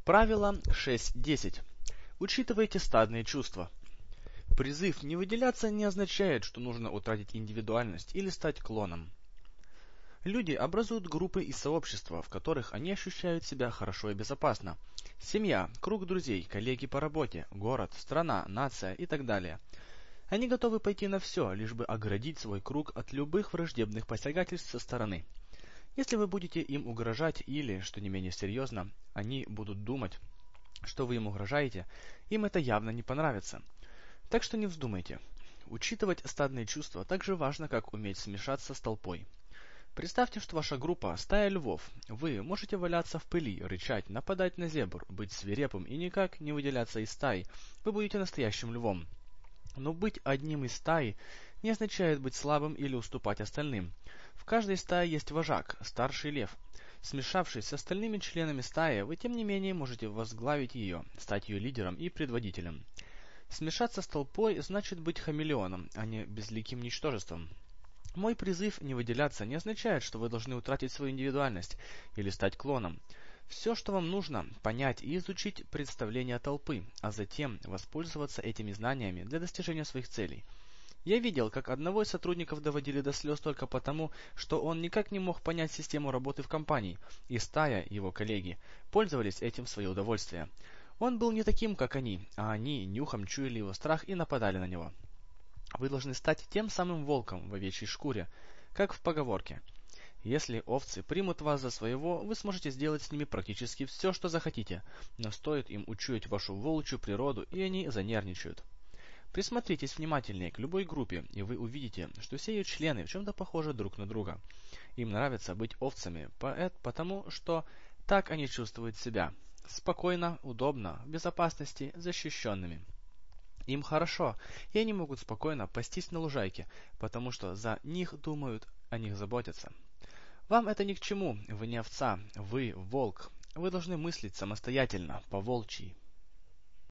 Правило 6.10. Учитывайте стадные чувства. Призыв не выделяться не означает, что нужно утратить индивидуальность или стать клоном. Люди образуют группы и сообщества, в которых они ощущают себя хорошо и безопасно. Семья, круг друзей, коллеги по работе, город, страна, нация и так далее. Они готовы пойти на все, лишь бы оградить свой круг от любых враждебных посягательств со стороны. Если вы будете им угрожать или, что не менее серьезно, они будут думать, что вы им угрожаете, им это явно не понравится. Так что не вздумайте. Учитывать стадные чувства так же важно, как уметь смешаться с толпой. Представьте, что ваша группа – стая львов. Вы можете валяться в пыли, рычать, нападать на зебр, быть свирепым и никак не выделяться из стаи. Вы будете настоящим львом. Но быть одним из стаи не означает быть слабым или уступать остальным. В каждой стае есть вожак, старший лев. Смешавшись с остальными членами стаи, вы тем не менее можете возглавить ее, стать ее лидером и предводителем. Смешаться с толпой значит быть хамелеоном, а не безликим ничтожеством. Мой призыв не выделяться не означает, что вы должны утратить свою индивидуальность или стать клоном. Все, что вам нужно, понять и изучить представления толпы, а затем воспользоваться этими знаниями для достижения своих целей. Я видел, как одного из сотрудников доводили до слез только потому, что он никак не мог понять систему работы в компании, и стая, его коллеги, пользовались этим в свое удовольствие. Он был не таким, как они, а они нюхом чуяли его страх и нападали на него. Вы должны стать тем самым волком в овечьей шкуре, как в поговорке. Если овцы примут вас за своего, вы сможете сделать с ними практически все, что захотите, но стоит им учуять вашу волчью природу, и они занервничают. Присмотритесь внимательнее к любой группе, и вы увидите, что все ее члены в чем-то похожи друг на друга. Им нравится быть овцами, потому что так они чувствуют себя. Спокойно, удобно, в безопасности, защищенными. Им хорошо, и они могут спокойно пастись на лужайке, потому что за них думают, о них заботятся. Вам это ни к чему, вы не овца, вы волк. Вы должны мыслить самостоятельно, по-волчьи.